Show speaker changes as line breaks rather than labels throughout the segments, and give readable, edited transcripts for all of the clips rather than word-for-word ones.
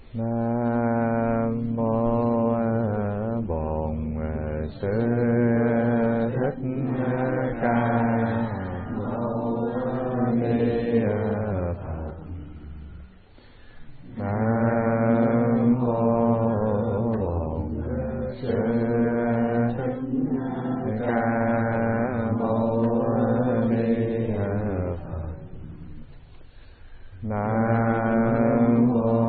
Nam mô Bổn Sư Thích Ca Mâu Ni Phật. Nam mô Bổn Sư Thích Ca Mâu Ni Phật. Nam mô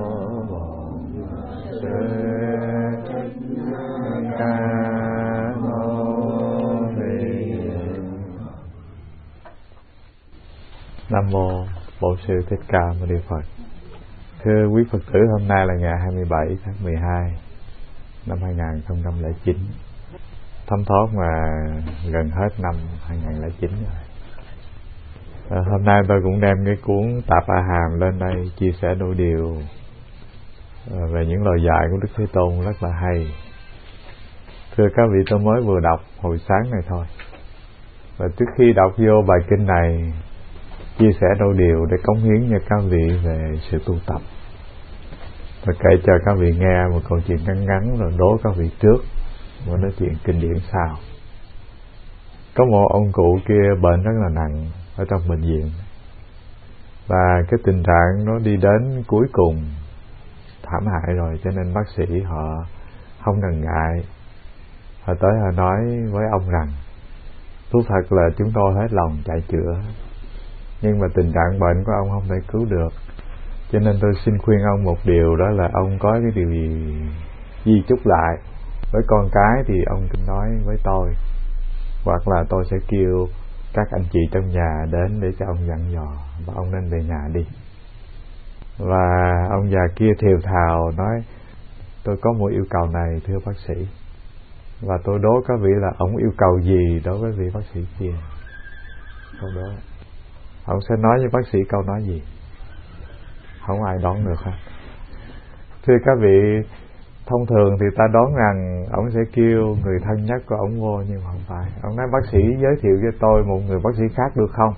Nam mô Bổn Sư Thích Ca Mâu Ni Phật. Thưa quý Phật tử, hôm nay là ngày 27 tháng 12 năm 2009. Thấm thoát mà gần hết năm 2009 rồi. Hôm nay tôi cũng đem cái cuốn Tạp A Hàm lên đây chia sẻ đôi điều về những lời dạy của Đức Thế Tôn rất là hay. Thưa các vị, tôi mới vừa đọc hồi sáng này thôi. Và trước khi đọc vô bài kinh này, chia sẻ đôi điều để cống hiến cho các vị về sự tu tập. Và kể cho các vị nghe một câu chuyện ngắn ngắn rồi đố các vị trước, và nói chuyện kinh điển sau. Có một ông cụ kia bệnh rất là nặng ở trong bệnh viện. Và cái tình trạng nó đi đến cuối cùng thảm hại rồi, cho nên bác sĩ họ không ngần ngại. Họ tới họ nói với ông rằng: thú thật là chúng tôi hết lòng chạy chữa, nhưng mà tình trạng bệnh của ông không thể cứu được. Cho nên tôi xin khuyên ông một điều, đó là ông có cái điều gì di chúc lại với con cái thì ông cứ nói với tôi, hoặc là tôi sẽ kêu các anh chị trong nhà đến để cho ông dặn dò, và ông nên về nhà đi. Và ông già kia thều thào nói: tôi có một yêu cầu này thưa bác sĩ. Và tôi đố các vị là ông yêu cầu gì đối với vị bác sĩ kia. Câu đó ông sẽ nói với bác sĩ câu nói gì? Không ai đoán được hết. Thưa các vị, thông thường thì ta đoán rằng ông sẽ kêu người thân nhất của ông vô, nhưng mà không phải. Ông nói: bác sĩ giới thiệu cho tôi một người bác sĩ khác được không?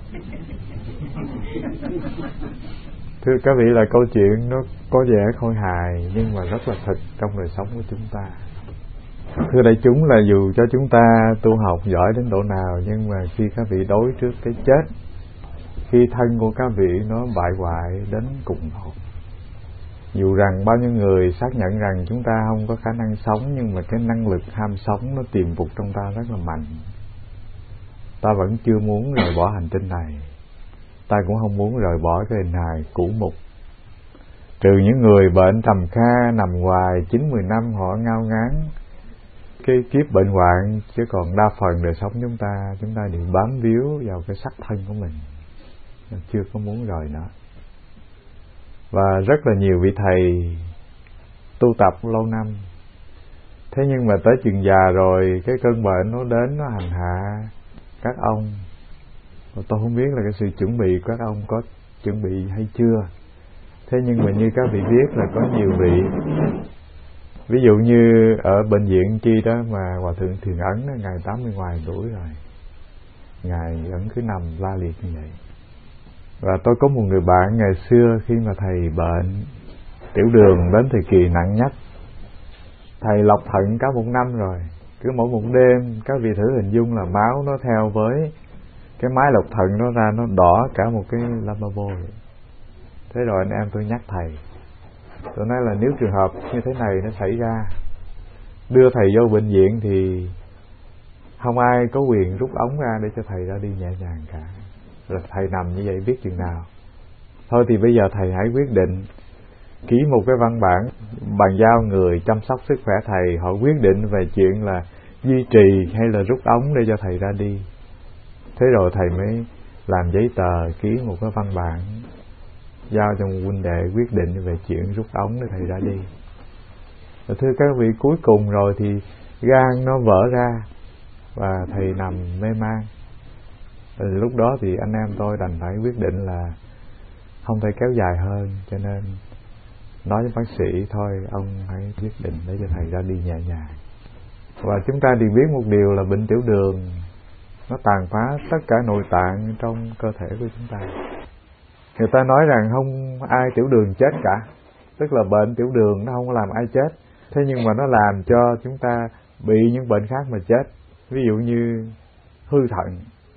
Thưa các vị, là câu chuyện nó có vẻ khôi hài nhưng mà rất là thật trong đời sống của chúng ta. Thưa đại chúng, là dù cho chúng ta tu học giỏi đến độ nào, nhưng mà khi các vị đối trước cái chết, khi thân của các vị nó bại hoại đến cùng độ, dù rằng bao nhiêu người xác nhận rằng chúng ta không có khả năng sống, nhưng mà cái năng lực ham sống nó tiềm phục trong ta rất là mạnh. Ta vẫn chưa muốn rời bỏ hành tinh này. Ta cũng không muốn rời bỏ cái hình hài cũ mục. Trừ những người bệnh trầm kha nằm hoài 9-10 năm, họ ngao ngán cái kiếp bệnh hoạn, chứ còn đa phần đời sống chúng ta đều bám víu vào cái xác thân của mình, chưa có muốn rời nữa. Và rất là nhiều vị thầy tu tập lâu năm, thế nhưng mà tới chừng già rồi, cái cơn bệnh nó đến, nó hành hạ các ông. Và tôi không biết là cái sự chuẩn bị các ông có chuẩn bị hay chưa. Thế nhưng mà như các vị biết là có nhiều vị, ví dụ như ở bệnh viện chi đó mà Hòa Thượng Thiền Ấn đó, Ngài 80 ngoài tuổi rồi, Ngài vẫn cứ nằm la liệt như vậy. Và tôi có một người bạn ngày xưa, khi mà thầy bệnh tiểu đường đến thời kỳ nặng nhất, thầy lọc thận cả một năm rồi, cứ mỗi một đêm các vị thử hình dung là máu nó theo với cái máy lọc thận nó ra, nó đỏ cả một cái lavabo. Thế rồi anh em tôi nhắc thầy, tôi nói là nếu trường hợp như thế này nó xảy ra, đưa thầy vô bệnh viện thì không ai có quyền rút ống ra để cho thầy ra đi nhẹ nhàng cả. Rồi thầy nằm như vậy biết chừng nào. Thôi thì bây giờ thầy hãy quyết định ký một cái văn bản bàn giao người chăm sóc sức khỏe thầy, họ quyết định về chuyện là duy trì hay là rút ống để cho thầy ra đi. Thế rồi thầy mới làm giấy tờ, ký một cái văn bản giao cho một huynh đệ quyết định về chuyện rút ống để thầy ra đi. Và thưa các vị, cuối cùng rồi thì gan nó vỡ ra và thầy nằm mê man. Lúc đó thì anh em tôi đành phải quyết định là không thể kéo dài hơn, cho nên nói với bác sĩ thôi, ông hãy quyết định để cho thầy ra đi nhẹ nhàng. Và chúng ta đều biết một điều là bệnh tiểu đường nó tàn phá tất cả nội tạng trong cơ thể của chúng ta. Người ta nói rằng không ai tiểu đường chết cả, Tức là bệnh tiểu đường nó không có làm ai chết, thế nhưng mà nó làm cho chúng ta bị những bệnh khác mà chết. Ví dụ như hư thận,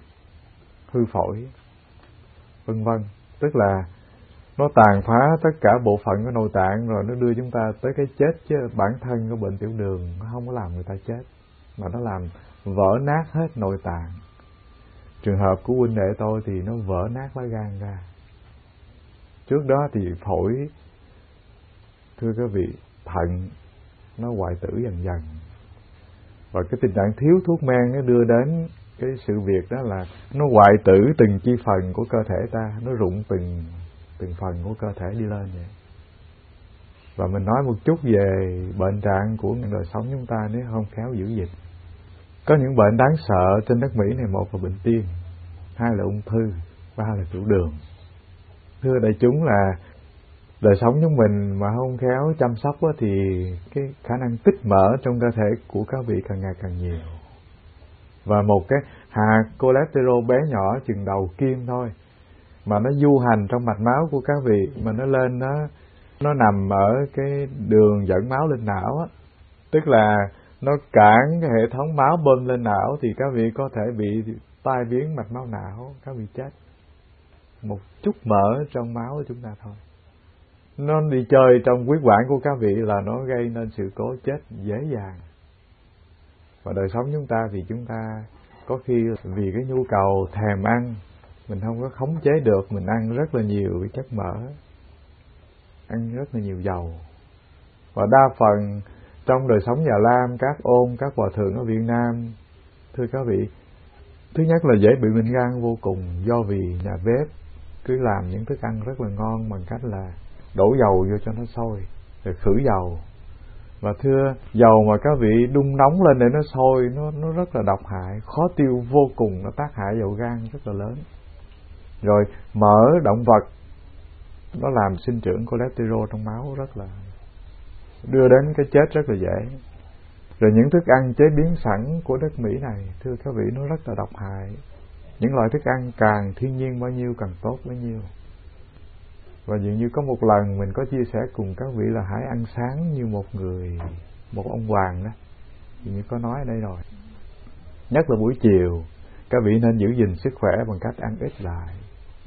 hư phổi, vân vân. Tức là nó tàn phá tất cả bộ phận của nội tạng rồi nó đưa chúng ta tới cái chết, chứ bản thân của bệnh tiểu đường nó không có làm người ta chết, mà nó làm vỡ nát hết nội tạng. Trường hợp của huynh đệ tôi thì nó vỡ nát lá gan ra. Trước đó thì phổi, thưa quý vị, thận nó hoại tử dần dần. Và cái tình trạng thiếu thuốc men nó đưa đến cái sự việc đó là nó hoại tử từng chi phần của cơ thể ta, nó rụng từng phần của cơ thể đi lên vậy. Và mình nói một chút về bệnh trạng của đời sống chúng ta nếu không khéo giữ gìn. Có những bệnh đáng sợ trên đất Mỹ này, một là bệnh tim, hai là ung thư, ba là tiểu đường. Thưa đại chúng, là đời sống chúng mình mà không khéo chăm sóc thì cái khả năng tích mỡ trong cơ thể của các vị càng ngày càng nhiều. Và một cái hạt cholesterol bé nhỏ chừng đầu kim thôi mà nó du hành trong mạch máu của các vị, mà nó lên, nó nằm ở cái đường dẫn máu lên não á, tức là nó cản cái hệ thống máu bơm lên não, thì các vị có thể bị tai biến mạch máu não, các vị chết. Một chút mỡ trong máu của chúng ta thôi, nó đi chơi trong huyết quản của các vị là nó gây nên sự cố chết dễ dàng. Và đời sống chúng ta thì chúng ta có khi vì cái nhu cầu thèm ăn, mình không có khống chế được, mình ăn rất là nhiều chất mỡ, ăn rất là nhiều dầu. Và đa phần trong đời sống Già Lam, các ôn, các hòa thượng ở Việt Nam, thưa các vị, thứ nhất là dễ bị bệnh gan vô cùng, do vì nhà bếp cứ làm những thức ăn rất là ngon bằng cách là đổ dầu vô cho nó sôi, rồi khử dầu. Và thưa, dầu mà các vị đun nóng lên để nó sôi, nó rất là độc hại, khó tiêu vô cùng, nó tác hại vào gan rất là lớn. Rồi mỡ động vật nó làm sinh trưởng cholesterol trong máu, rất là đưa đến cái chết rất là dễ. Rồi những thức ăn chế biến sẵn của đất Mỹ này, thưa các vị, nó rất là độc hại. Những loại thức ăn càng thiên nhiên bao nhiêu càng tốt bấy nhiêu. Và dường như có một lần mình có chia sẻ cùng các vị là hãy ăn sáng như một ông hoàng đó, dường như có nói ở đây rồi. Nhất là buổi chiều, các vị nên giữ gìn sức khỏe bằng cách ăn ít lại.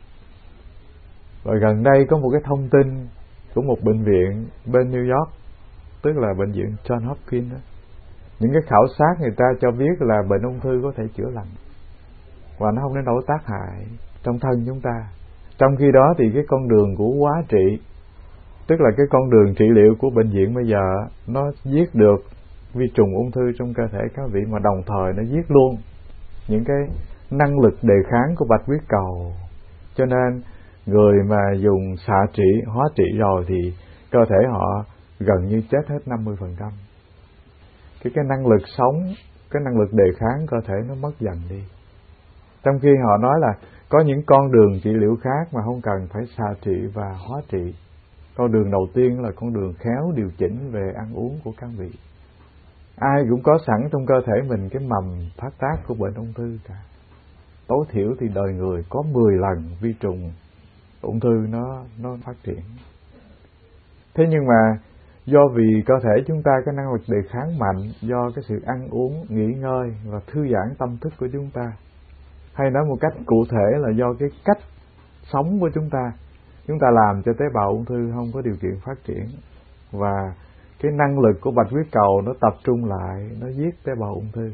Và gần đây có một cái thông tin của một bệnh viện bên New York, tức là bệnh viện John Hopkins đó. Những cái khảo sát người ta cho biết là bệnh ung thư có thể chữa lành và nó không đến nỗi tác hại trong thân chúng ta. Trong khi đó thì cái con đường của hóa trị, tức là cái con đường trị liệu của bệnh viện bây giờ, nó giết được vi trùng ung thư trong cơ thể các vị, mà đồng thời nó giết luôn những cái năng lực đề kháng của bạch huyết cầu. Cho nên người mà dùng xạ trị, hóa trị rồi thì cơ thể họ gần như chết hết 50%. Cái năng lực sống, cái năng lực đề kháng cơ thể nó mất dần đi. Trong khi họ nói là có những con đường trị liệu khác mà không cần phải xạ trị và hóa trị. Con đường đầu tiên là con đường khéo điều chỉnh về ăn uống của các vị. Ai cũng có sẵn trong cơ thể mình cái mầm phát tác của bệnh ung thư cả. Tối thiểu thì đời người có 10 lần vi trùng ung thư nó phát triển. Thế nhưng mà do vì cơ thể chúng ta có năng lực đề kháng mạnh, do cái sự ăn uống, nghỉ ngơi và thư giãn tâm thức của chúng ta, hay nói một cách cụ thể là do cái cách sống của chúng ta làm cho tế bào ung thư không có điều kiện phát triển, và cái năng lực của bạch huyết cầu nó tập trung lại, nó giết tế bào ung thư.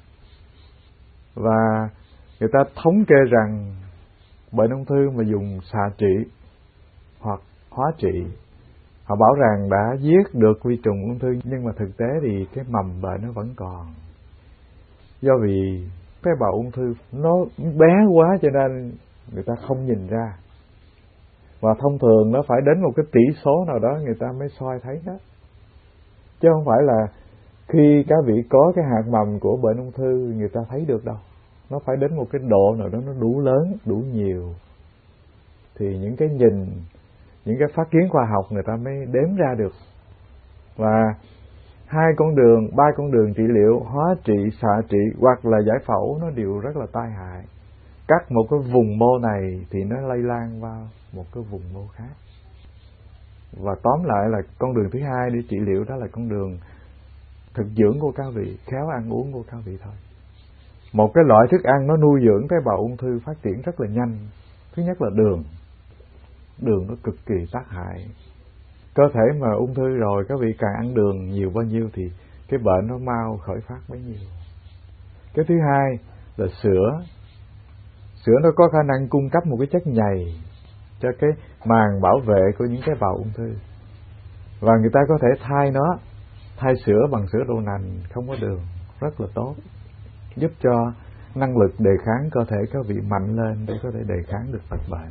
Và người ta thống kê rằng bệnh ung thư mà dùng xạ trị hoặc hóa trị, họ bảo rằng đã giết được vi trùng ung thư, nhưng mà thực tế thì cái mầm bệnh nó vẫn còn. Do vì tế bào ung thư nó bé quá cho nên người ta không nhìn ra. Và thông thường nó phải đến một cái tỷ số nào đó người ta mới soi thấy đó. Chứ không phải là khi các vị có cái hạt mầm của bệnh ung thư người ta thấy được đâu. Nó phải đến một cái độ nào đó nó đủ lớn, đủ nhiều, thì những cái nhìn, những cái phát kiến khoa học người ta mới đếm ra được. Và 2 con đường, 3 con đường trị liệu, hóa trị, xạ trị hoặc là giải phẫu, nó đều rất là tai hại. Cắt một cái vùng mô này thì nó lây lan vào một cái vùng mô khác. Và tóm lại là con đường thứ hai để trị liệu đó là con đường thực dưỡng của các vị, khéo ăn uống của các vị thôi. Một cái loại thức ăn nó nuôi dưỡng tế bào ung thư phát triển rất là nhanh. Thứ nhất là đường. Đường nó cực kỳ tác hại. Cơ thể mà ung thư rồi, các vị càng ăn đường nhiều bao nhiêu thì cái bệnh nó mau khởi phát bấy nhiêu. Cái thứ hai là sữa. Sữa nó có khả năng cung cấp một cái chất nhầy cho cái màng bảo vệ của những tế bào ung thư. Và người ta có thể thay sữa bằng sữa đậu nành không có đường, rất là tốt, giúp cho năng lực đề kháng cơ thể các vị mạnh lên để có thể đề kháng được tật bệnh.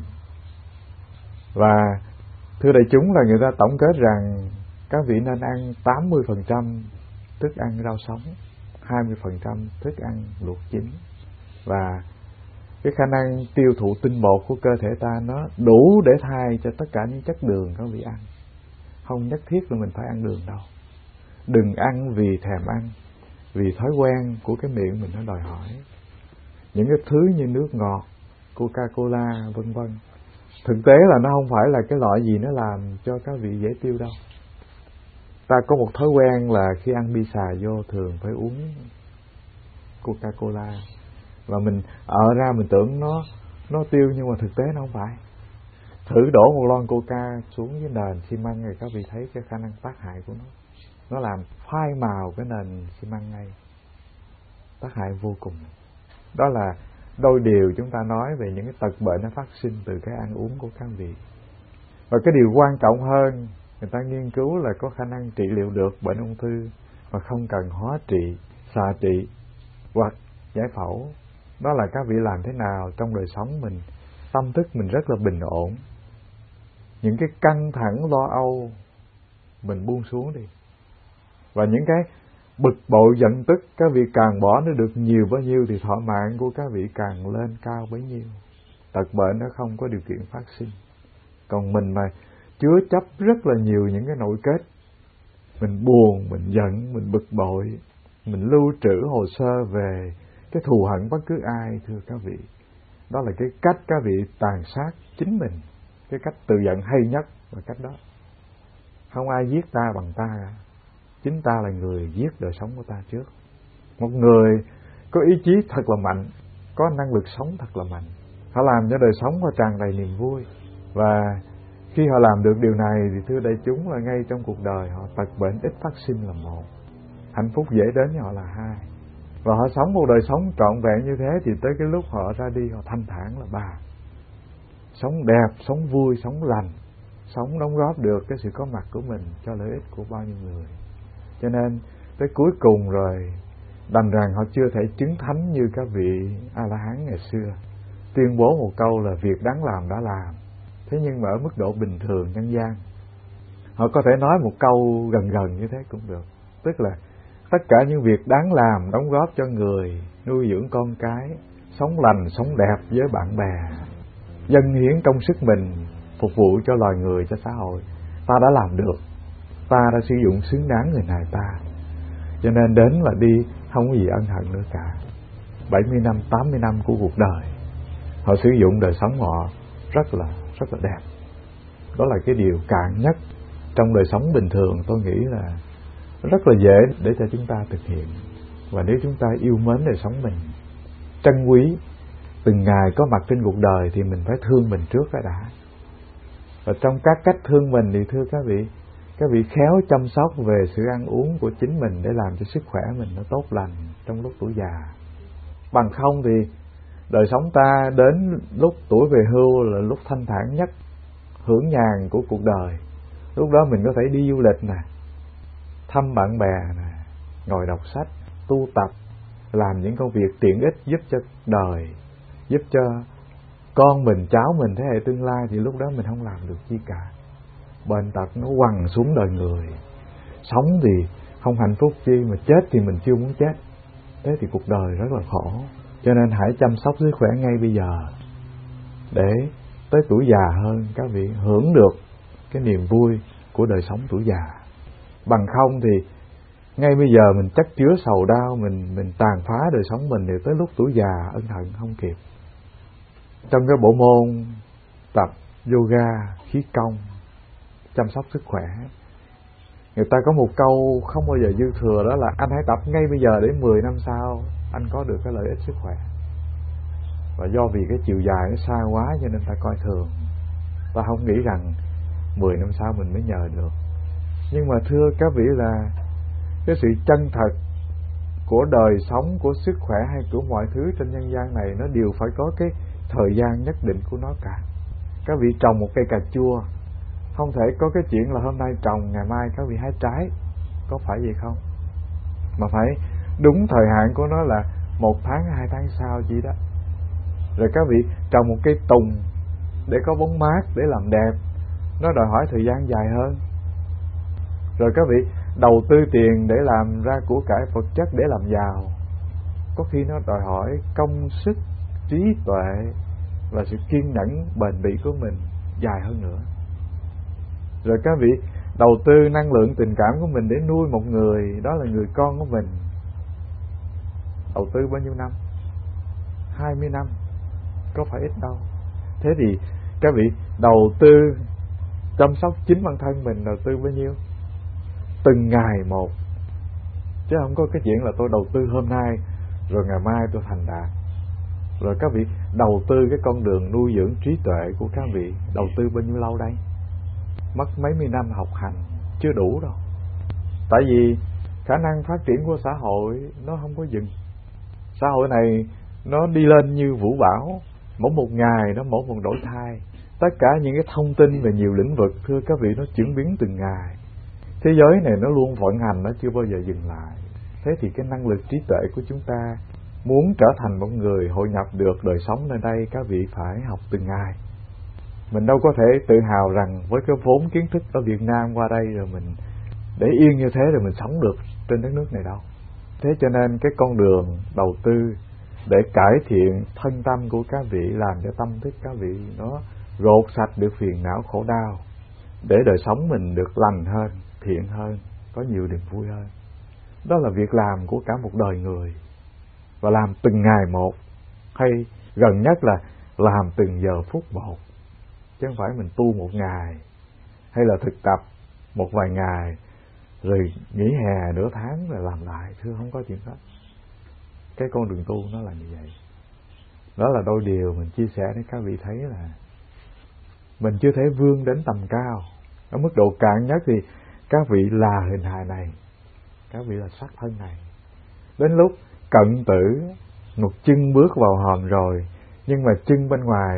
Và thưa đại chúng, là người ta tổng kết rằng các vị nên ăn 80% thức ăn rau sống, 20% thức ăn luộc chín. Và cái khả năng tiêu thụ tinh bột của cơ thể ta nó đủ để thay cho tất cả những chất đường các vị ăn. Không nhất thiết là mình phải ăn đường đâu. Đừng ăn vì thèm ăn, vì thói quen của cái miệng mình nó đòi hỏi. Những cái thứ như nước ngọt, Coca-Cola vân vân, thực tế là nó không phải là cái loại gì nó làm cho các vị dễ tiêu đâu. Ta có một thói quen là khi ăn pizza vô thường phải uống Coca-Cola, và mình ra mình tưởng nó tiêu, nhưng mà thực tế nó không phải. Thử đổ một lon Coca xuống với nền xi măng thì các vị thấy cái khả năng tác hại của nó làm phai màu cái nền xi măng ngay, tác hại vô cùng. Đó là đôi điều chúng ta nói về những cái tật bệnh nó phát sinh từ cái ăn uống của các vị. Và cái điều quan trọng hơn, người ta nghiên cứu là có khả năng trị liệu được bệnh ung thư mà không cần hóa trị, xạ trị hoặc giải phẫu. Đó là các vị làm thế nào trong đời sống mình, tâm thức mình rất là bình ổn. Những cái căng thẳng lo âu mình buông xuống đi. Và những cái bực bội giận tức các vị càng bỏ nó được nhiều bao nhiêu thì thọ mạng của các vị càng lên cao bấy nhiêu. Tật bệnh nó không có điều kiện phát sinh. Còn mình mà chứa chấp rất là nhiều những cái nội kết, mình buồn, mình giận, mình bực bội, mình lưu trữ hồ sơ về cái thù hận bất cứ ai, thưa các vị, đó là cái cách các vị tàn sát chính mình. Cái cách tự giận hay nhất là cách đó. Không ai giết ta bằng ta cả. Chính ta là người giết đời sống của ta trước. Một người có ý chí thật là mạnh, có năng lực sống thật là mạnh, họ làm cho đời sống họ tràn đầy niềm vui. Và khi họ làm được điều này thì thưa đại chúng là ngay trong cuộc đời họ tật bệnh ít phát sinh là một, hạnh phúc dễ đến với họ là hai. Và họ sống một đời sống trọn vẹn như thế thì tới cái lúc họ ra đi họ thanh thản là ba. Sống đẹp, sống vui, sống lành, sống đóng góp được cái sự có mặt của mình cho lợi ích của bao nhiêu người. Cho nên tới cuối cùng rồi đành rằng họ chưa thể chứng thánh như các vị A-la-hán ngày xưa, tuyên bố một câu là việc đáng làm đã làm. Thế nhưng mà ở mức độ bình thường nhân gian, họ có thể nói một câu gần gần như thế cũng được. Tức là tất cả những việc đáng làm đóng góp cho người, nuôi dưỡng con cái, sống lành, sống đẹp với bạn bè, dâng hiến công sức mình phục vụ cho loài người, cho xã hội, ta đã làm được. Ta đã sử dụng xứng đáng người này ta. Cho nên đến là đi, không có gì ân hận nữa cả. 70 năm, 80 năm của cuộc đời, họ sử dụng đời sống họ rất là đẹp. Đó là cái điều cạn nhất trong đời sống bình thường, tôi nghĩ là rất là dễ để cho chúng ta thực hiện. Và nếu chúng ta yêu mến đời sống mình, trân quý từng ngày có mặt trên cuộc đời thì mình phải thương mình trước cái đã. Và trong các cách thương mình thì thưa các vị khéo chăm sóc về sự ăn uống của chính mình để làm cho sức khỏe mình nó tốt lành trong lúc tuổi già. Bằng không thì đời sống ta đến lúc tuổi về hưu là lúc thanh thản nhất, hưởng nhàn của cuộc đời. Lúc đó mình có thể đi du lịch nè, thăm bạn bè nè, ngồi đọc sách, tu tập, làm những công việc tiện ích giúp cho đời, giúp cho con mình, cháu mình, thế hệ tương lai. Thì lúc đó mình không làm được chi cả. Bệnh tật nó quằn xuống đời người. Sống thì không hạnh phúc chi, mà chết thì mình chưa muốn chết. Thế thì cuộc đời rất là khổ. Cho nên hãy chăm sóc sức khỏe ngay bây giờ, để tới tuổi già hơn các vị hưởng được cái niềm vui của đời sống tuổi già. Bằng không thì ngay bây giờ mình chất chứa sầu đau, mình tàn phá đời sống mình, thì tới lúc tuổi già ân hận không kịp. Trong cái bộ môn tập yoga khí công chăm sóc sức khỏe. Người ta có một câu không bao giờ dư thừa, đó là anh hãy tập ngay bây giờ để 10 năm sau anh có được cái lợi ích sức khỏe. Và do vì cái chiều dài nó xa quá cho nên ta coi thường, ta không nghĩ rằng 10 năm sau mình mới nhờ được. Nhưng mà thưa các vị là cái sự chân thật của đời sống, của sức khỏe hay của mọi thứ trên nhân gian này, nó đều phải có cái thời gian nhất định của nó cả. Các vị trồng một cây cà chua, không thể có cái chuyện là hôm nay trồng ngày mai các vị hái trái, có phải vậy không? Mà phải đúng thời hạn của nó là 1 tháng 2 tháng sau chỉ đó. Rồi các vị trồng một cây tùng để có bóng mát, để làm đẹp, nó đòi hỏi thời gian dài hơn. Rồi các vị đầu tư tiền để làm ra của cải vật chất để làm giàu, có khi nó đòi hỏi công sức, trí tuệ và sự kiên nhẫn bền bỉ của mình dài hơn nữa. Rồi các vị đầu tư năng lượng tình cảm của mình để nuôi một người, đó là người con của mình, đầu tư bao nhiêu năm? 20 năm, có phải ít đâu. Thế thì các vị đầu tư chăm sóc chính bản thân mình đầu tư bao nhiêu? Từng ngày một, chứ không có cái chuyện là tôi đầu tư hôm nay rồi ngày mai tôi thành đạt. Rồi các vị đầu tư cái con đường nuôi dưỡng trí tuệ của các vị đầu tư bao nhiêu lâu đây? Mất mấy mươi năm học hành chưa đủ đâu. Tại vì khả năng phát triển của xã hội nó không có dừng. Xã hội này nó đi lên như vũ bão, mỗi một ngày nó mỗi một đổi thay. Tất cả những cái thông tin về nhiều lĩnh vực, thưa các vị, nó chuyển biến từng ngày. Thế giới này nó luôn vận hành, nó chưa bao giờ dừng lại. Thế thì cái năng lực trí tuệ của chúng ta muốn trở thành một người hội nhập được đời sống nơi đây, các vị phải học từng ngày. Mình đâu có thể tự hào rằng với cái vốn kiến thức ở Việt Nam qua đây rồi mình để yên như thế rồi mình sống được trên đất nước này đâu. Thế cho nên cái con đường đầu tư để cải thiện thân tâm của các vị, làm cho tâm thức các vị nó rột sạch được phiền não khổ đau, để đời sống mình được lành hơn, thiện hơn, có nhiều niềm vui hơn. Đó là việc làm của cả một đời người, và làm từng ngày một, hay gần nhất là làm từng giờ phút một, chứ không phải mình tu một ngày hay là thực tập một vài ngày rồi nghỉ hè nửa tháng rồi làm lại. Thưa, không có chuyện đó. Cái con đường tu nó là như vậy. Đó là đôi điều mình chia sẻ để các vị thấy là mình chưa thể vươn đến tầm cao. Ở mức độ cạn nhất thì các vị là hình hài này, các vị là xác thân này. Đến lúc cận tử, một chân bước vào hòm rồi, nhưng mà chân bên ngoài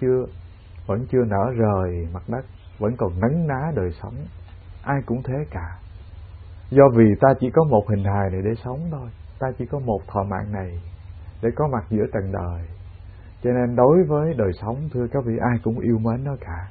vẫn chưa nở rời mặt đất, vẫn còn nấn ná đời sống. Ai cũng thế cả. Do vì ta chỉ có một hình hài này để sống thôi, ta chỉ có một thọ mạng này để có mặt giữa trần đời, cho nên đối với đời sống, thưa các vị, ai cũng yêu mến nó cả.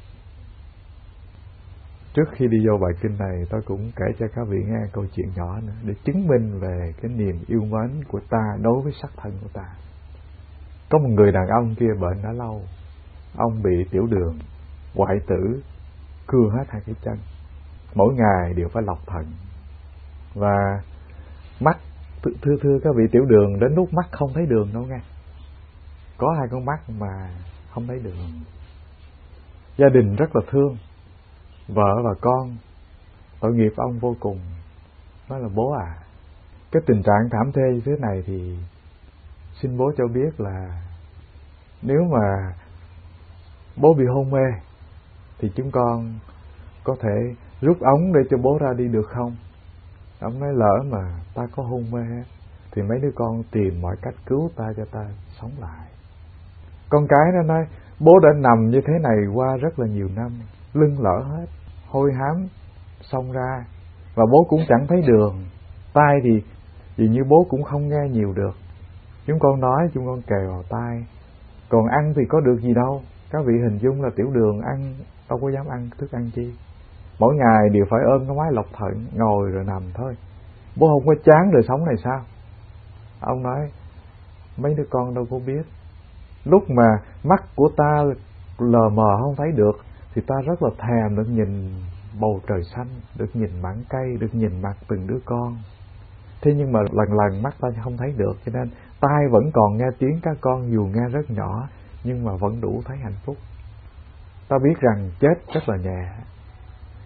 Trước khi đi vô bài kinh này, tôi cũng kể cho các vị nghe câu chuyện nhỏ nữa để chứng minh về cái niềm yêu mến của ta đối với sắc thân của ta. Có một người đàn ông kia bệnh đã lâu. Ông bị tiểu đường, hoại tử, cưa hết 2 cái chân, mỗi ngày đều phải lọc thận. Và mắt, thưa các vị, tiểu đường đến lúc mắt không thấy đường đâu nghe. Có 2 con mắt mà không thấy đường. Gia đình rất là thương, vợ và con, tội nghiệp ông vô cùng. Nói là bố à, cái tình trạng thảm thê như thế này thì xin bố cho biết là nếu mà bố bị hôn mê thì chúng con có thể rút ống để cho bố ra đi được không? Ông nói lỡ mà ta có hôn mê thì mấy đứa con tìm mọi cách cứu ta cho ta sống lại. Con cái nó nói bố đã nằm như thế này qua rất là nhiều năm, lưng lỡ hết, hôi hám xông ra, và bố cũng chẳng thấy đường. Tai thì vì như bố cũng không nghe nhiều được. Chúng con nói, chúng con kề vào tai. Còn ăn thì có được gì đâu. Các vị hình dung là tiểu đường ăn đâu có dám ăn thức ăn chi. Mỗi ngày đều phải ôm cái máy lọc thận, ngồi rồi nằm thôi. Bố không có chán đời sống này sao? Ông nói mấy đứa con đâu có biết. Lúc mà mắt của ta lờ mờ không thấy được thì ta rất là thèm được nhìn bầu trời xanh, được nhìn mảng cây, được nhìn mặt từng đứa con. Thế nhưng mà lần lần mắt ta không thấy được, cho nên tai vẫn còn nghe tiếng các con, dù nghe rất nhỏ nhưng mà vẫn đủ thấy hạnh phúc. Ta biết rằng chết rất là nhẹ.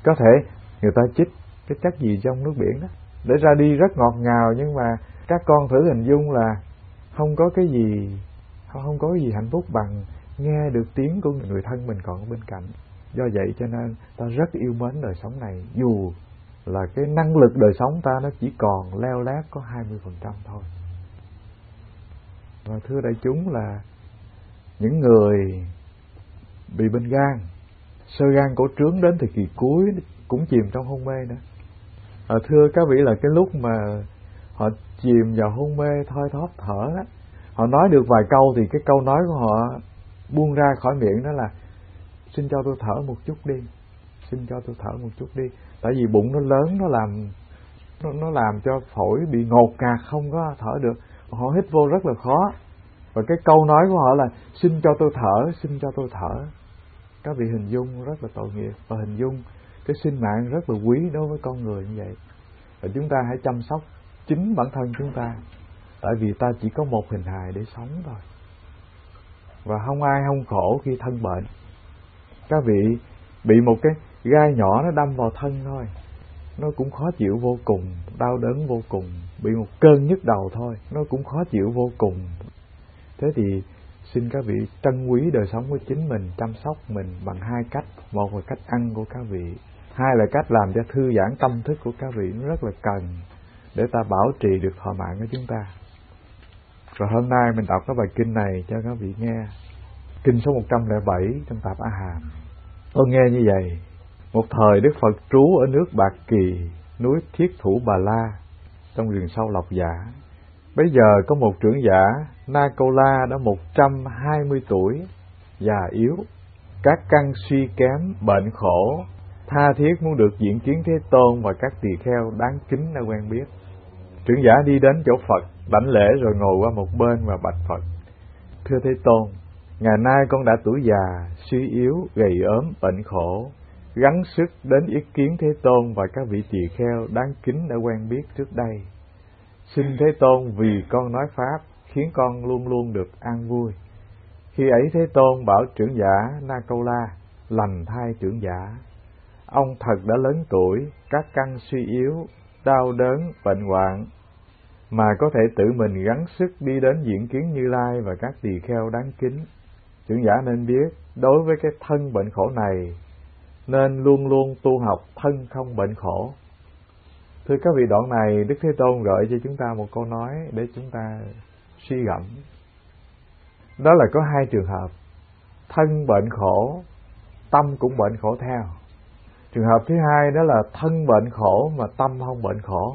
Có thể người ta chích cái chất gì trong nước biển đó để ra đi rất ngọt ngào, nhưng mà các con thử hình dung là không có cái gì hạnh phúc bằng nghe được tiếng của người thân mình còn ở bên cạnh. Do vậy cho nên ta rất yêu mến đời sống này, dù là cái năng lực đời sống ta nó chỉ còn leo lét có 20% thôi. Và thưa đại chúng, là những người bị bệnh gan, xơ gan cổ trướng đến thời kỳ cuối cũng chìm trong hôn mê nữa. Thưa các vị, là cái lúc mà họ chìm vào hôn mê thoi thóp thở đó, họ nói được vài câu thì cái câu nói của họ buông ra khỏi miệng đó là xin cho tôi thở một chút đi, xin cho tôi thở một chút đi. Tại vì bụng nó lớn, nó làm cho phổi bị ngột ngạt, không có thở được. Họ hít vô rất là khó. Và cái câu nói của họ là xin cho tôi thở, xin cho tôi thở. Các vị hình dung rất là tội nghiệp, và hình dung cái sinh mạng rất là quý đối với con người như vậy. Và chúng ta hãy chăm sóc chính bản thân chúng ta, tại vì ta chỉ có một hình hài để sống thôi. Và không ai không khổ khi thân bệnh. Các vị bị một cái gai nhỏ nó đâm vào thân thôi, nó cũng khó chịu vô cùng, đau đớn vô cùng. Bị một cơn nhức đầu thôi, nó cũng khó chịu vô cùng. Thế thì xin các vị trân quý đời sống của chính mình, chăm sóc mình bằng hai cách. Một là cách ăn của các vị, hai là cách làm cho thư giãn tâm thức của các vị. Nó rất là cần để ta bảo trì được thọ mạng của chúng ta. Rồi hôm nay mình đọc cái bài kinh này cho các vị nghe. Kinh số 107 trong Tạp A Hàm. Tôi nghe như vậy: một thời Đức Phật trú ở nước Bạc Kỳ, núi Thiết Thủ Bà La, trong rừng sâu Lộc Giả. Bây giờ có một trưởng giả Na-cô-la đã 120 tuổi, già yếu, các căn suy kém, bệnh khổ, tha thiết muốn được diện kiến Thế Tôn và các tỳ kheo đáng kính đã quen biết. Trưởng giả đi đến chỗ Phật, đảnh lễ rồi ngồi qua một bên và bạch Phật: thưa Thế Tôn, ngày nay con đã tuổi già, suy yếu, gầy ốm, bệnh khổ, gắng sức đến yết kiến Thế Tôn và các vị tỳ kheo đáng kính đã quen biết trước đây. Xin Thế Tôn vì con nói pháp, khiến con luôn luôn được an vui. Khi ấy Thế Tôn bảo trưởng giả Na-cô-la: lành thay trưởng giả, ông thật đã lớn tuổi, các căn suy yếu, đau đớn, bệnh hoạn, mà có thể tự mình gắng sức đi đến diện kiến Như Lai và các tỳ kheo đáng kính. Trưởng giả nên biết, đối với cái thân bệnh khổ này, nên luôn luôn tu học thân không bệnh khổ. Thưa các vị, đoạn này Đức Thế Tôn gợi cho chúng ta một câu nói để chúng ta suy gẫm. Đó là có hai trường hợp: thân bệnh khổ, tâm cũng bệnh khổ theo. Trường hợp thứ hai đó là thân bệnh khổ mà tâm không bệnh khổ.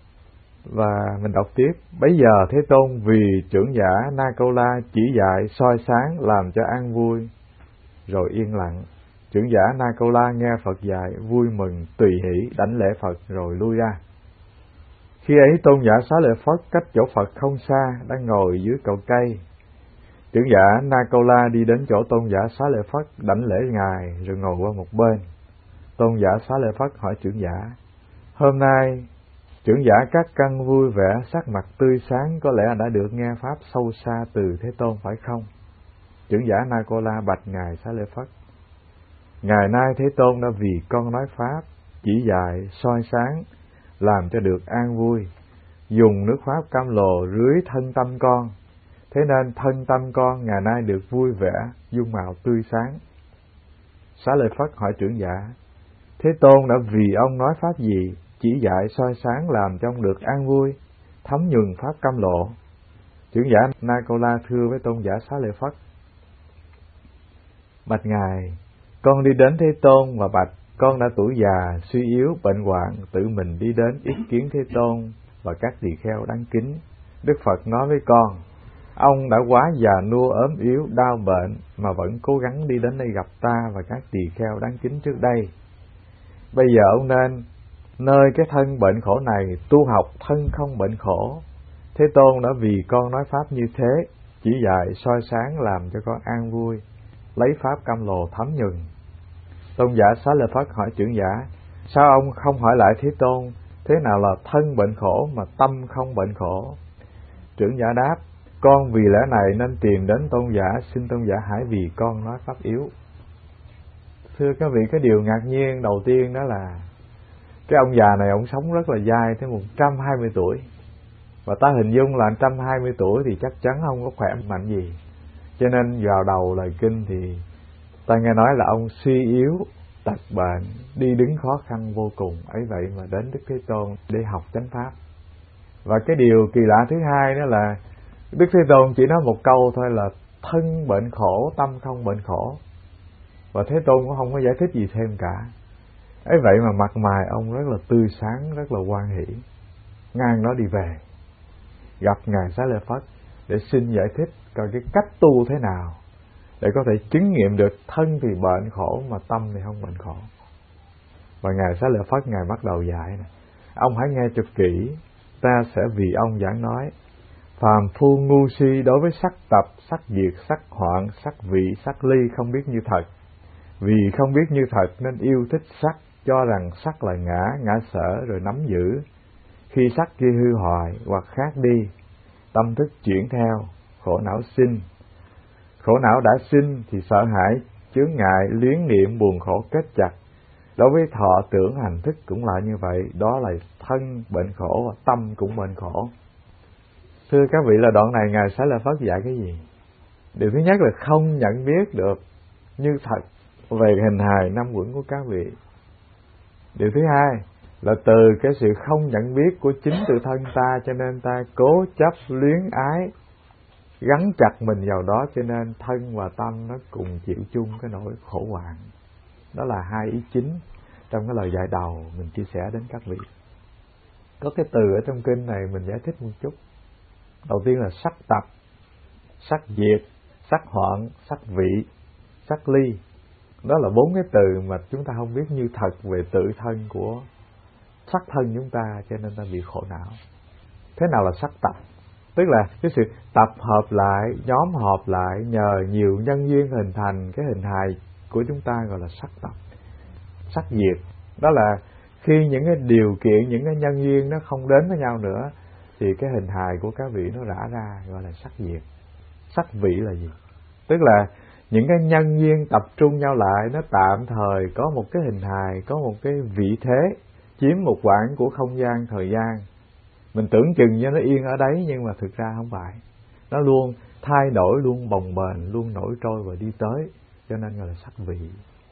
Và mình đọc tiếp: bấy giờ Thế Tôn vì trưởng giả Na-cô-la chỉ dạy soi sáng làm cho an vui, rồi yên lặng. Trưởng giả Na-cô-la nghe Phật dạy, vui mừng, tùy hỷ, đảnh lễ Phật rồi lui ra. Khi ấy tôn giả Xá Lợi Phất cách chỗ Phật không xa, đang ngồi dưới cội cây. Trưởng giả Na-cô-la đi đến chỗ tôn giả Xá Lợi Phất, đảnh lễ ngài rồi ngồi qua một bên. Tôn giả Xá Lợi Phất hỏi trưởng giả: hôm nay trưởng giả các căn vui vẻ, sắc mặt tươi sáng, có lẽ đã được nghe pháp sâu xa từ Thế Tôn phải không? Trưởng giả Na-cô-la bạch ngài Xá Lợi Phất: ngày nay Thế Tôn đã vì con nói pháp, chỉ dạy soi sáng làm cho được an vui, dùng nước pháp cam lồ rưới thân tâm con, thế nên thân tâm con ngày nay được vui vẻ, dung mạo tươi sáng. Xá Lợi Phất hỏi trưởng giả: Thế Tôn đã vì ông nói pháp gì, chỉ dạy soi sáng làm cho ông được an vui, thấm nhuần pháp cam lộ? Trưởng giả Na-cô-la thưa với tôn giả Xá Lợi Phất: bạch ngài, con đi đến Thế Tôn và bạch: con đã tuổi già, suy yếu, bệnh hoạn, tự mình đi đến yết kiến Thế Tôn và các tỳ kheo đáng kính. Đức Phật nói với con: ông đã quá già nua, ốm yếu, đau bệnh mà vẫn cố gắng đi đến đây gặp ta và các tỳ kheo đáng kính trước đây. Bây giờ ông nên nơi cái thân bệnh khổ này tu học thân không bệnh khổ. Thế Tôn đã vì con nói pháp như thế, chỉ dạy soi sáng làm cho con an vui, lấy pháp cam lồ thấm nhuần. Tôn giả Xá Lợi Phất hỏi trưởng giả: sao ông không hỏi lại Thế Tôn, thế nào là thân bệnh khổ mà tâm không bệnh khổ? Trưởng giả đáp: con vì lẽ này nên tìm đến tôn giả, xin tôn giả hãy vì con nói pháp yếu. Thưa các vị, cái điều ngạc nhiên đầu tiên đó là cái ông già này ông sống rất là dai tới 120 tuổi. Và ta hình dung là 120 tuổi thì chắc chắn không có khỏe mạnh gì. Cho nên vào đầu lời kinh thì ta nghe nói là ông suy yếu, tật bệnh, đi đứng khó khăn vô cùng. Ấy vậy mà đến Đức Thế Tôn để học chánh pháp. Và cái điều kỳ lạ thứ hai đó là Đức Thế Tôn chỉ nói một câu thôi là thân bệnh khổ, tâm không bệnh khổ. Và Thế Tôn cũng không có giải thích gì thêm cả. Ấy vậy mà mặt mày ông rất là tươi sáng, rất là hoan hỷ. Ngang đó đi về, gặp Ngài Xá Lợi Phất để xin giải thích coi cái cách tu thế nào để có thể chứng nghiệm được thân thì bệnh khổ mà tâm thì không bệnh khổ. Và Ngài Xá Lợi Phất Ngài bắt đầu dạy này: ông hãy nghe cho kỹ, ta sẽ vì ông giảng nói. Phàm phu ngu si đối với sắc tập, sắc diệt, sắc hoạn, sắc vị, sắc ly không biết như thật. Vì không biết như thật nên yêu thích sắc, cho rằng sắc là ngã, ngã sở rồi nắm giữ. Khi sắc kia hư hoại hoặc khác đi, tâm thức chuyển theo, khổ não sinh. Khổ não đã sinh thì sợ hãi, chướng ngại, luyến niệm, buồn khổ kết chặt. Đối với thọ tưởng hành thức cũng là như vậy, đó là thân bệnh khổ và tâm cũng bệnh khổ. Thưa các vị, là đoạn này Ngài Xá Lợi Phất dạy cái gì? Điều thứ nhất là không nhận biết được như thật về hình hài năm uẩn của các vị. Điều thứ hai là từ cái sự không nhận biết của chính tự thân ta, cho nên ta cố chấp luyến ái, gắn chặt mình vào đó, cho nên thân và tâm nó cùng chịu chung cái nỗi khổ hoạn. Đó là hai ý chính trong cái lời dạy đầu mình chia sẻ đến các vị. Có cái từ ở trong kinh này mình giải thích một chút. Đầu tiên là sắc tập, sắc diệt, sắc hoạn, sắc vị, sắc ly. Đó là 4 cái từ mà chúng ta không biết như thật về tự thân của sắc thân chúng ta, cho nên ta bị khổ não. Thế nào là sắc tập? Tức là cái sự tập hợp lại, nhóm họp lại nhờ nhiều nhân duyên hình thành cái hình hài của chúng ta, gọi là sắc tập. Sắc diệt, đó là khi những cái điều kiện, những cái nhân duyên nó không đến với nhau nữa thì cái hình hài của các vị nó rã ra, gọi là sắc diệt. Sắc vị là gì? Tức là những cái nhân duyên tập trung nhau lại, nó tạm thời có một cái hình hài, có một cái vị thế, chiếm một quãng của không gian, thời gian. Mình tưởng chừng như nó yên ở đấy, nhưng mà thực ra không phải. Nó luôn thay đổi, luôn bồng bềnh, luôn nổi trôi và đi tới, cho nên gọi là sắc vị.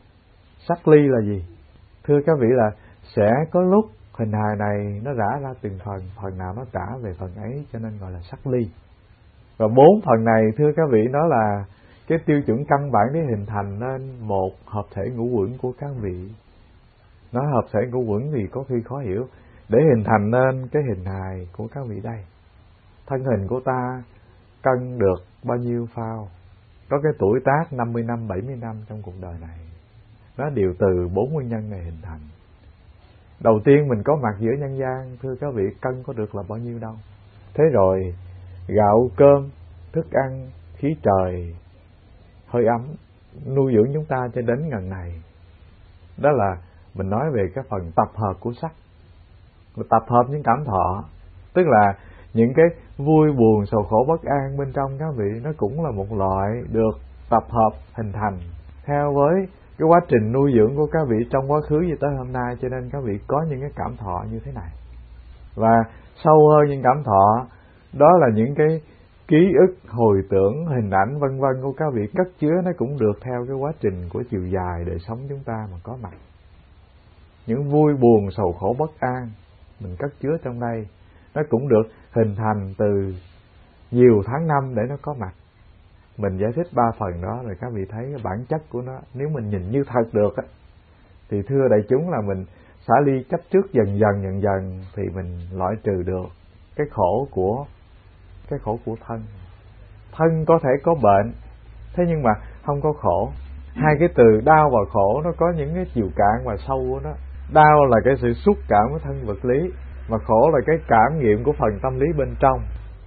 Sắc ly là gì? Thưa các vị, là sẽ có lúc hình hài này nó rã ra từng phần, phần nào nó trả về phần ấy, cho nên gọi là sắc ly. Và 4 phần này thưa các vị, nó là cái tiêu chuẩn căn bản để hình thành nên một hợp thể ngũ uẩn của các vị. Nói hợp thể ngũ uẩn thì có khi khó hiểu. Để hình thành nên cái hình hài của các vị đây, thân hình của ta cân được bao nhiêu phao, có cái tuổi tác 50 năm, 70 năm trong cuộc đời này, nó đều từ 4 nguyên nhân này hình thành. Đầu tiên mình có mặt giữa nhân gian, thưa các vị, cân có được là bao nhiêu đâu. Thế rồi gạo cơm, thức ăn, khí trời, hơi ấm nuôi dưỡng chúng ta cho đến ngày này. Đó là mình nói về cái phần tập hợp của sắc. Tập hợp những cảm thọ, tức là những cái vui buồn, sầu khổ, bất an bên trong các vị, nó cũng là một loại được tập hợp hình thành theo với cái quá trình nuôi dưỡng của các vị trong quá khứ cho tới hôm nay, cho nên các vị có những cái cảm thọ như thế này. Và sâu hơn những cảm thọ, đó là những cái ký ức, hồi tưởng, hình ảnh vân vân của các vị cất chứa, nó cũng được theo cái quá trình của chiều dài đời sống chúng ta mà có mặt. Những vui buồn, sầu khổ, bất an mình cất chứa trong đây, nó cũng được hình thành từ nhiều tháng năm để nó có mặt. Mình giải thích 3 phần đó rồi các vị thấy cái bản chất của nó. Nếu mình nhìn như thật được á, thì thưa đại chúng là mình xả ly chấp trước dần dần thì mình loại trừ được cái khổ của thân. Thân có thể có bệnh, thế nhưng mà không có khổ. Hai cái từ đau và khổ nó có những cái chiều cạn và sâu của nó. Đau là cái sự xúc cảm của thân vật lý, mà khổ là cái cảm nghiệm của phần tâm lý bên trong.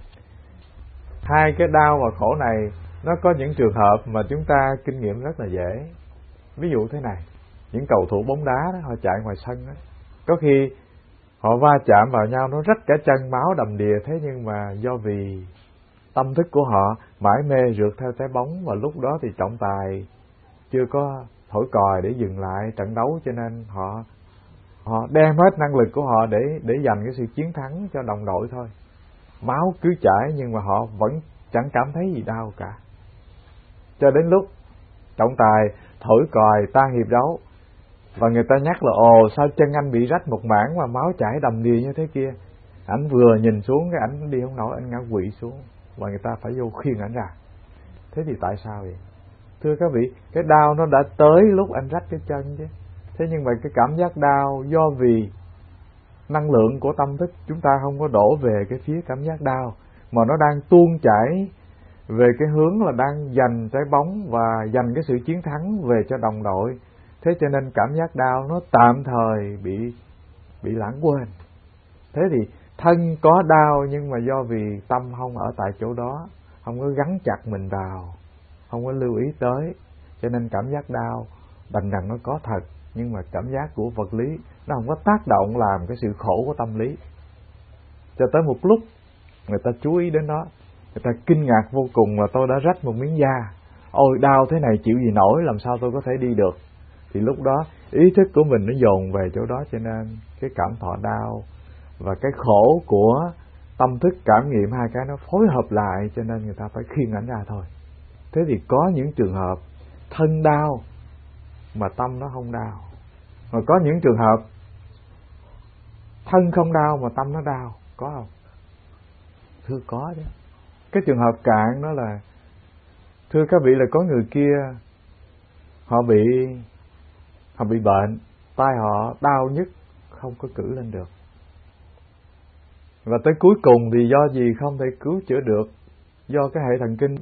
Hai cái đau và khổ này nó có những trường hợp mà chúng ta kinh nghiệm rất là dễ. Ví dụ thế này, những cầu thủ bóng đá đó, họ chạy ngoài sân đó, có khi họ va chạm vào nhau, nó rách cả chân, máu đầm đìa, thế nhưng mà do vì tâm thức của họ mải mê rượt theo trái bóng, và lúc đó thì trọng tài chưa có thổi còi để dừng lại trận đấu, cho nên họ đem hết năng lực của họ để giành cái sự chiến thắng cho đồng đội thôi. Máu cứ chảy nhưng mà họ vẫn chẳng cảm thấy gì đau cả. Cho đến lúc trọng tài thổi còi tan hiệp đấu và người ta nhắc là ồ sao chân anh bị rách một mảng mà máu chảy đầm đìa như thế kia, ảnh vừa nhìn xuống cái ảnh đi không nổi, ảnh ngã quỵ xuống và người ta phải vô khiêng ảnh ra. Thế thì tại sao vậy? Thưa các vị, cái đau nó đã tới lúc anh rách cái chân chứ. Thế nhưng mà cái cảm giác đau do vì năng lượng của tâm thức chúng ta không có đổ về cái phía cảm giác đau, mà nó đang tuôn chảy về cái hướng là đang giành trái bóng và giành cái sự chiến thắng về cho đồng đội. Thế cho nên cảm giác đau nó tạm thời bị lãng quên. Thế thì thân có đau nhưng mà do vì tâm không ở tại chỗ đó, không có gắn chặt mình vào, không có lưu ý tới, cho nên cảm giác đau đành rằng nó có thật, nhưng mà cảm giác của vật lý nó không có tác động làm cái sự khổ của tâm lý. Cho tới một lúc người ta chú ý đến nó, người ta kinh ngạc vô cùng là tôi đã rách một miếng da, ôi đau thế này chịu gì nổi, làm sao tôi có thể đi được. Thì lúc đó ý thức của mình nó dồn về chỗ đó, cho nên cái cảm thọ đau và cái khổ của tâm thức cảm nghiệm hai cái nó phối hợp lại, cho nên người ta phải khiêng ảnh ra thôi. Thế thì có những trường hợp thân đau mà tâm nó không đau, mà có những trường hợp thân không đau mà tâm nó đau, có không? Thưa có chứ. Cái trường hợp cạn đó là, thưa các vị, là có người kia họ bị bệnh, tay họ đau nhức không có cử lên được, và tới cuối cùng thì do gì không thể cứu chữa được, do cái hệ thần kinh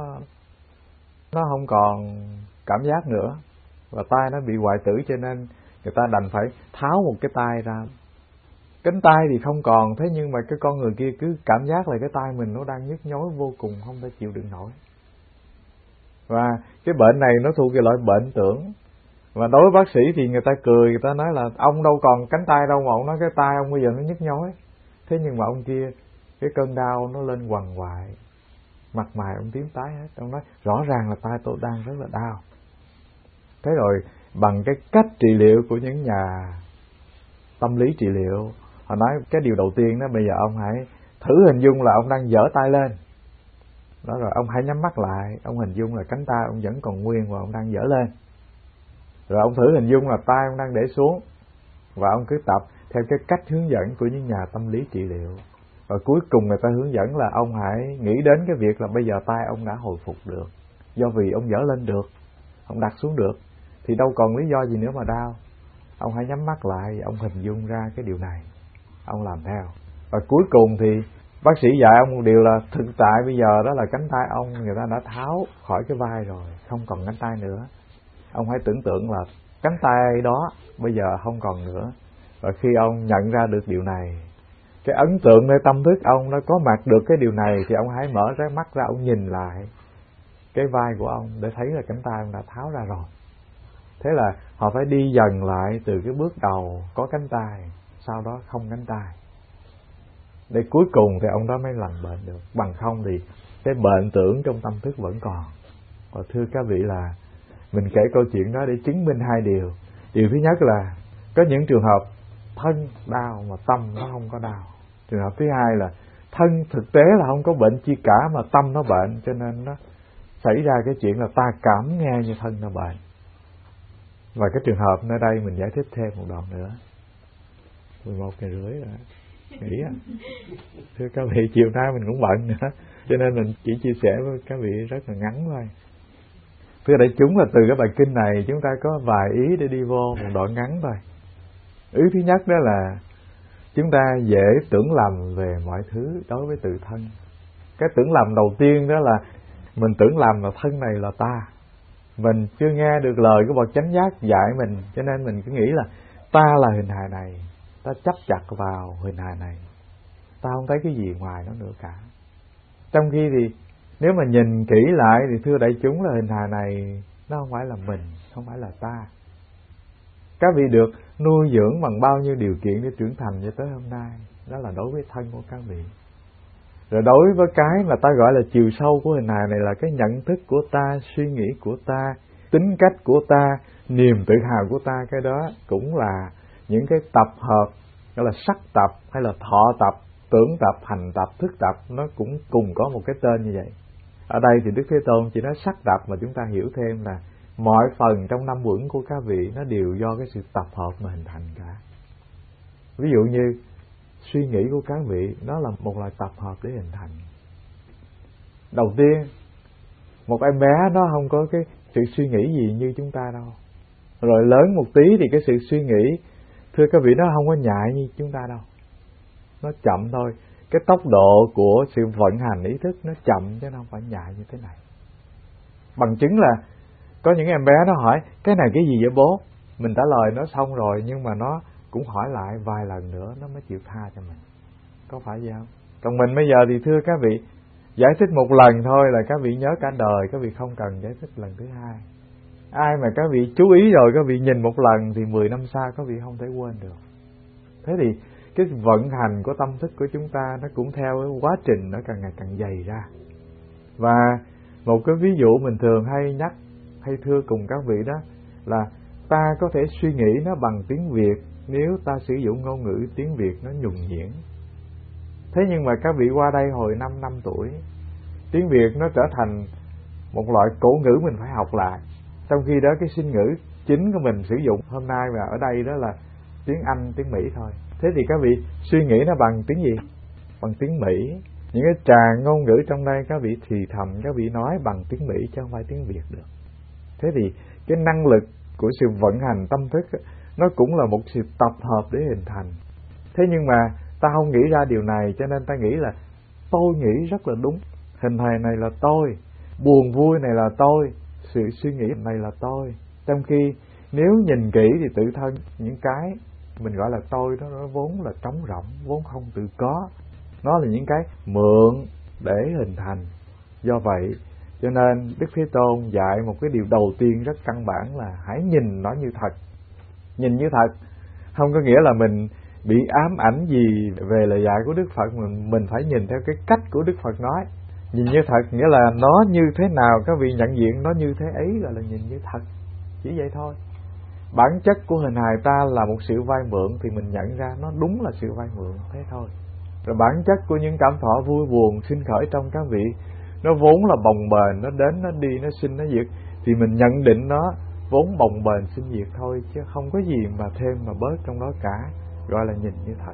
nó không còn cảm giác nữa và tay nó bị hoại tử, cho nên người ta đành phải tháo một cái tay ra. Cánh tay thì không còn, thế nhưng mà cái con người kia cứ cảm giác là cái tay mình nó đang nhức nhối vô cùng, không thể chịu đựng nổi. Và cái bệnh này nó thuộc cái loại bệnh tưởng. Và đối với bác sĩ thì người ta cười, người ta nói là ông đâu còn cánh tay đâu mà ông nói cái tay ông bây giờ nó nhức nhối. Thế nhưng mà ông kia cái cơn đau nó lên quằn quại, mặt mày ông tím tái hết. Ông nói rõ ràng là tay tôi đang rất là đau. Thế rồi bằng cái cách trị liệu của những nhà tâm lý trị liệu, họ nói cái điều đầu tiên đó, bây giờ ông hãy thử hình dung là ông đang giở tay lên đó, rồi ông hãy nhắm mắt lại, ông hình dung là cánh tay ông vẫn còn nguyên và ông đang giở lên. Rồi ông thử hình dung là tay ông đang để xuống, và ông cứ tập theo cái cách hướng dẫn của những nhà tâm lý trị liệu. Và cuối cùng người ta hướng dẫn là ông hãy nghĩ đến cái việc là bây giờ tay ông đã hồi phục được, do vì ông giở lên được, ông đặt xuống được, thì đâu còn lý do gì nữa mà đau. Ông hãy nhắm mắt lại, ông hình dung ra cái điều này, ông làm theo. Và cuối cùng thì bác sĩ dạy ông một điều là thực tại bây giờ đó là cánh tay ông người ta đã tháo khỏi cái vai rồi, không còn cánh tay nữa. Ông hãy tưởng tượng là cánh tay đó bây giờ không còn nữa. Và khi ông nhận ra được điều này, cái ấn tượng nơi tâm thức ông nó có mặt được cái điều này, thì ông hãy mở cái mắt ra, ông nhìn lại cái vai của ông để thấy là cánh tay ông đã tháo ra rồi. Thế là họ phải đi dần lại từ cái bước đầu có cánh tay, sau đó không cánh tay, để cuối cùng thì ông đó mới lành bệnh được. Bằng không thì cái bệnh tưởng trong tâm thức vẫn còn. Và thưa các vị, là mình kể câu chuyện đó để chứng minh hai điều. Điều thứ nhất là có những trường hợp thân đau mà tâm nó không có đau. Trường hợp thứ hai là thân thực tế là không có bệnh chi cả mà tâm nó bệnh, cho nên nó xảy ra cái chuyện là ta cảm nghe như thân nó bệnh. Và cái trường hợp nơi đây mình giải thích thêm một đoạn nữa. 11:30 rồi, nghỉ à. Thưa các vị, chiều nay mình cũng bận nữa, cho nên mình chỉ chia sẻ với các vị rất là ngắn thôi. Thưa đại chúng, là từ cái bài kinh này chúng ta có vài ý để đi vô một đoạn ngắn thôi. Ý thứ nhất đó là chúng ta dễ tưởng lầm về mọi thứ đối với tự thân. Cái tưởng lầm đầu tiên đó là mình tưởng lầm là thân này là ta. Mình chưa nghe được lời của bậc chánh giác dạy mình, cho nên mình cứ nghĩ là ta là hình hài này, ta chấp chặt vào hình hài này, ta không thấy cái gì ngoài nó nữa cả. Trong khi thì nếu mà nhìn kỹ lại thì thưa đại chúng, là hình hài này nó không phải là mình, không phải là ta. Các vị được nuôi dưỡng bằng bao nhiêu điều kiện để trưởng thành cho tới hôm nay, đó là đối với thân của các vị. Rồi đối với cái mà ta gọi là chiều sâu của hình hài này là cái nhận thức của ta, suy nghĩ của ta, tính cách của ta, niềm tự hào của ta, cái đó cũng là những cái tập hợp, gọi là sắc tập hay là thọ tập, tưởng tập, hành tập, thức tập, nó cũng cùng có một cái tên như vậy. Ở đây thì Đức Thế Tôn chỉ nói sắc tập, mà chúng ta hiểu thêm là mọi phần trong năm uẩn của các vị nó đều do cái sự tập hợp mà hình thành cả. Ví dụ như suy nghĩ của các vị, nó là một loại tập hợp để hình thành. Đầu tiên, một em bé nó không có cái sự suy nghĩ gì như chúng ta đâu. Rồi lớn một tí thì cái sự suy nghĩ, thưa các vị, nó không có nhạy như chúng ta đâu. Nó chậm thôi. Cái tốc độ của sự vận hành ý thức nó chậm chứ nó không phải nhạy như thế này. Bằng chứng là có những em bé nó hỏi cái này cái gì vậy bố? Mình trả lời nó xong rồi, nhưng mà nó cũng hỏi lại vài lần nữa nó mới chịu tha cho mình. Có phải vậy không? Còn mình bây giờ thì thưa các vị, giải thích một lần thôi là các vị nhớ cả đời, các vị không cần giải thích lần thứ hai. Ai mà các vị chú ý rồi, các vị nhìn một lần thì 10 năm sau các vị không thể quên được. Thế thì cái vận hành của tâm thức của chúng ta nó cũng theo cái quá trình nó càng ngày càng dày ra. Và một cái ví dụ mình thường hay nhắc, hay thưa cùng các vị đó là ta có thể suy nghĩ nó bằng tiếng Việt nếu ta sử dụng ngôn ngữ tiếng Việt nó nhuần nhuyễn. Thế nhưng mà các vị qua đây hồi 5 năm tuổi, tiếng Việt nó trở thành một loại cổ ngữ mình phải học lại. Trong khi đó cái sinh ngữ chính của mình sử dụng hôm nay và ở đây đó là tiếng Anh, tiếng Mỹ thôi. Thế thì các vị suy nghĩ nó bằng tiếng gì? Bằng tiếng Mỹ. Những cái tràng ngôn ngữ trong đây các vị thì thầm, các vị nói bằng tiếng Mỹ chứ không phải tiếng Việt được. Thế thì cái năng lực của sự vận hành tâm thức nó cũng là một sự tập hợp để hình thành. Thế nhưng mà ta không nghĩ ra điều này, cho nên ta nghĩ là tôi nghĩ rất là đúng. Hình hài này là tôi, buồn vui này là tôi, sự suy nghĩ này là tôi. Trong khi nếu nhìn kỹ thì tự thân những cái mình gọi là tôi đó nó vốn là trống rỗng, vốn không tự có. Nó là những cái mượn để hình thành. Do vậy cho nên Đức Thế Tôn dạy một cái điều đầu tiên rất căn bản là hãy nhìn nó như thật. Nhìn như thật không có nghĩa là mình bị ám ảnh gì về lời dạy của Đức Phật, mình phải nhìn theo cái cách của Đức Phật nói. Nhìn như thật nghĩa là nó như thế nào các vị nhận diện nó như thế ấy, gọi là nhìn như thật. Chỉ vậy thôi. Bản chất của hình hài ta là một sự vay mượn thì mình nhận ra nó đúng là sự vay mượn, thế thôi. Rồi bản chất của những cảm thọ vui buồn sinh khởi trong các vị nó vốn là bồng bềnh, nó đến nó đi, nó sinh nó diệt, thì mình nhận định nó vốn bồng bềnh sinh diệt thôi, chứ không có gì mà thêm mà bớt trong đó cả, gọi là nhìn như thật.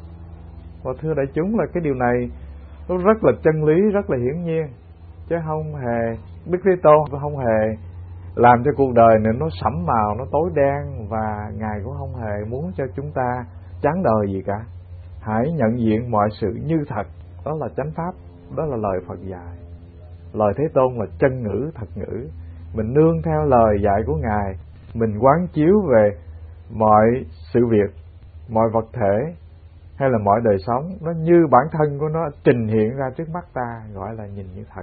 Và thưa đại chúng là cái điều này nó rất là chân lý, rất là hiển nhiên, chứ không hề Đức Thế Tôn không hề làm cho cuộc đời này nó sẫm màu, nó tối đen, và Ngài cũng không hề muốn cho chúng ta chán đời gì cả. Hãy nhận diện mọi sự như thật, đó là chánh pháp, đó là lời Phật dạy. Lời Thế Tôn là chân ngữ, thật ngữ. Mình nương theo lời dạy của Ngài, mình quán chiếu về mọi sự việc, mọi vật thể hay là mọi đời sống, nó như bản thân của nó trình hiện ra trước mắt ta, gọi là nhìn như thật.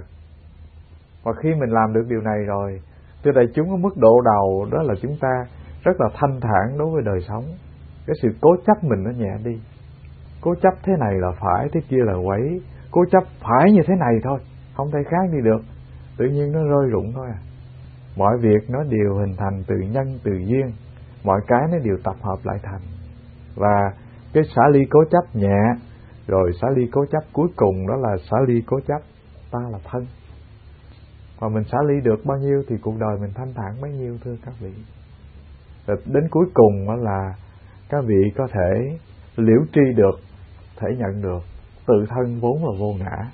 Và khi mình làm được điều này rồi, thưa đại chúng, ở mức độ đầu đó là chúng ta rất là thanh thản đối với đời sống. Cái sự cố chấp mình nó nhẹ đi. Cố chấp thế này là phải, thế kia là quấy. Cố chấp phải như thế này thôi, không thể khác đi được. Tự nhiên nó rơi rụng thôi à. Mọi việc nó đều hình thành từ nhân, từ duyên. Mọi cái nó đều tập hợp lại thành. Và cái xả ly cố chấp nhẹ, rồi xả ly cố chấp cuối cùng đó là xả ly cố chấp ta là thân. Và mình xả ly được bao nhiêu thì cuộc đời mình thanh thản bấy nhiêu, thưa các vị. Rồi đến cuối cùng đó là các vị có thể liễu tri được, thể nhận được tự thân vốn là vô ngã.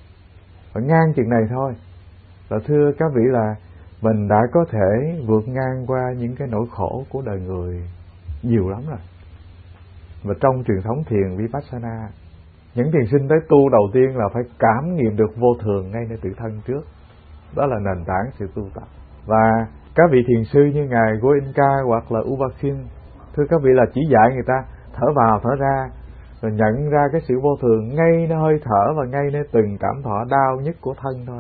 Và ngang chừng này thôi là thưa các vị là mình đã có thể vượt ngang qua những cái nỗi khổ của đời người nhiều lắm rồi. Và trong truyền thống thiền Vipassana, những thiền sinh tới tu đầu tiên là phải cảm nghiệm được vô thường ngay nơi tự thân trước. Đó là nền tảng sự tu tập. Và các vị thiền sư như Ngài Goenka hoặc là U Ba Khin, thưa các vị, là chỉ dạy người ta thở vào thở ra, rồi nhận ra cái sự vô thường ngay nơi hơi thở và ngay nơi từng cảm thọ đau nhất của thân thôi.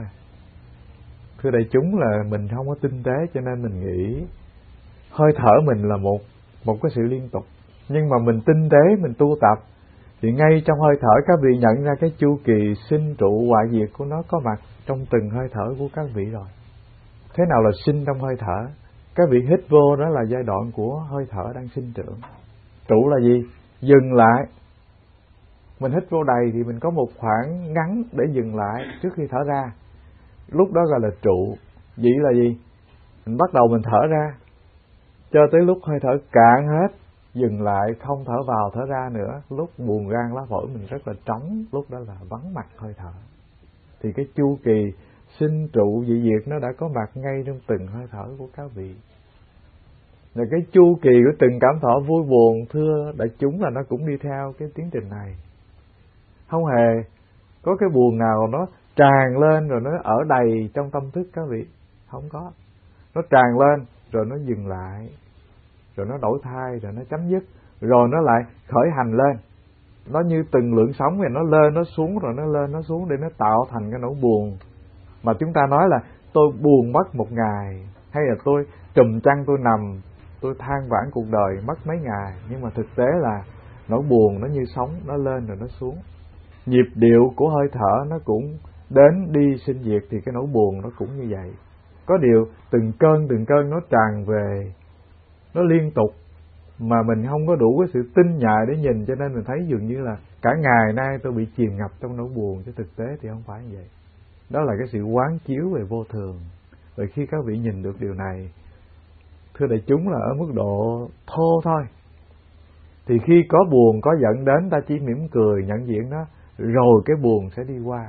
Thưa đại chúng là mình không có tinh tế, cho nên mình nghĩ hơi thở mình là một cái sự liên tục. Nhưng mà mình tinh tế, mình tu tập thì ngay trong hơi thở các vị nhận ra cái chu kỳ sinh trụ hoại diệt của nó có mặt trong từng hơi thở của các vị rồi. Thế nào là sinh trong hơi thở? Các vị hít vô đó là giai đoạn của hơi thở đang sinh trưởng. Trụ là gì? Dừng lại. Mình hít vô đầy thì mình có một khoảng ngắn để dừng lại trước khi thở ra. Lúc đó gọi là trụ. Dĩ là gì? Mình bắt đầu mình thở ra cho tới lúc hơi thở cạn hết, dừng lại, không thở vào thở ra nữa. Lúc buồng gan lá phổi mình rất là trống, lúc đó là vắng mặt hơi thở. Thì cái chu kỳ sinh trụ dị diệt nó đã có mặt ngay trong từng hơi thở của các vị. Rồi cái chu kỳ của từng cảm thọ vui buồn, thưa đại chúng, là nó cũng đi theo cái tiến trình này. Không hề có cái buồn nào nó tràn lên rồi nó ở đầy trong tâm thức các vị. Không có. Nó tràn lên rồi nó dừng lại, rồi nó đổi thay, rồi nó chấm dứt, rồi nó lại khởi hành lên. Nó như từng lượng sóng thì nó lên nó xuống, rồi nó lên nó xuống để nó tạo thành cái nỗi buồn. Mà chúng ta nói là tôi buồn mất một ngày, hay là tôi trùm chăn tôi nằm, tôi than vãn cuộc đời mất mấy ngày. Nhưng mà thực tế là nỗi buồn nó như sóng, nó lên rồi nó xuống. Nhịp điệu của hơi thở nó cũng đến đi sinh diệt, thì cái nỗi buồn nó cũng như vậy. Có điều từng cơn nó tràn về, nó liên tục, mà mình không có đủ cái sự tinh nhạy để nhìn, cho nên mình thấy dường như là cả ngày nay tôi bị chìm ngập trong nỗi buồn, chứ thực tế thì không phải như vậy. Đó là cái sự quán chiếu về vô thường. Rồi khi các vị nhìn được điều này, thưa đại chúng, là ở mức độ thô thôi, thì khi có buồn có giận đến, ta chỉ mỉm cười nhận diện nó, rồi cái buồn sẽ đi qua.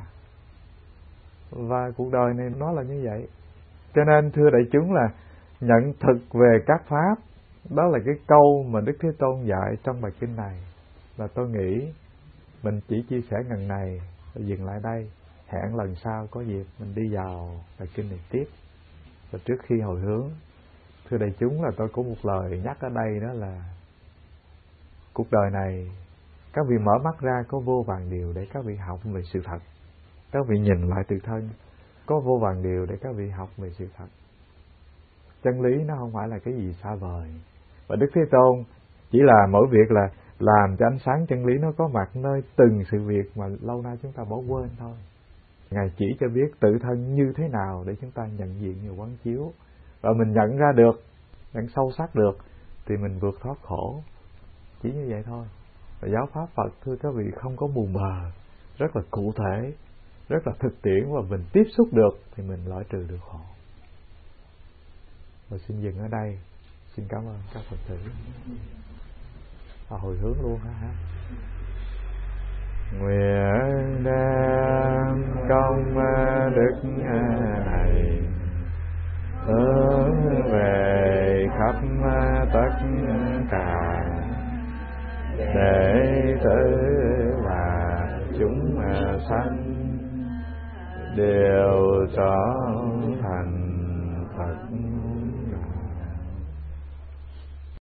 Và cuộc đời này nó là như vậy. Cho nên thưa đại chúng, là nhận thực về các pháp, đó là cái câu mà Đức Thế Tôn dạy trong bài kinh này. Và tôi nghĩ mình chỉ chia sẻ ngần này và dừng lại đây. Hẹn lần sau có dịp mình đi vào bài kinh này tiếp. Và trước khi hồi hướng, thưa đại chúng, là tôi có một lời nhắc ở đây, đó là cuộc đời này các vị mở mắt ra có vô vàn điều để các vị học về sự thật. Các vị nhìn lại tự thân, có vô vàn điều để các vị học về sự thật. Chân lý nó không phải là cái gì xa vời. Và Đức Thế Tôn chỉ là mỗi việc là làm cho ánh sáng chân lý nó có mặt nơi từng sự việc mà lâu nay chúng ta bỏ quên thôi. Ngài chỉ cho biết tự thân như thế nào để chúng ta nhận diện và quán chiếu. Và mình nhận ra được, nhận sâu sắc được, thì mình vượt thoát khổ. Chỉ như vậy thôi. Và giáo pháp Phật, thưa các vị, không có mù mờ, rất là cụ thể, rất là thực tiễn, và mình tiếp xúc được thì mình loại trừ được khổ. Và xin dừng ở đây. Xin cảm ơn các Phật tử. Hồi hướng luôn hả? Nguyện đem công đức này hướng về khắp tất cả đệ tử và chúng sanh đều trở thành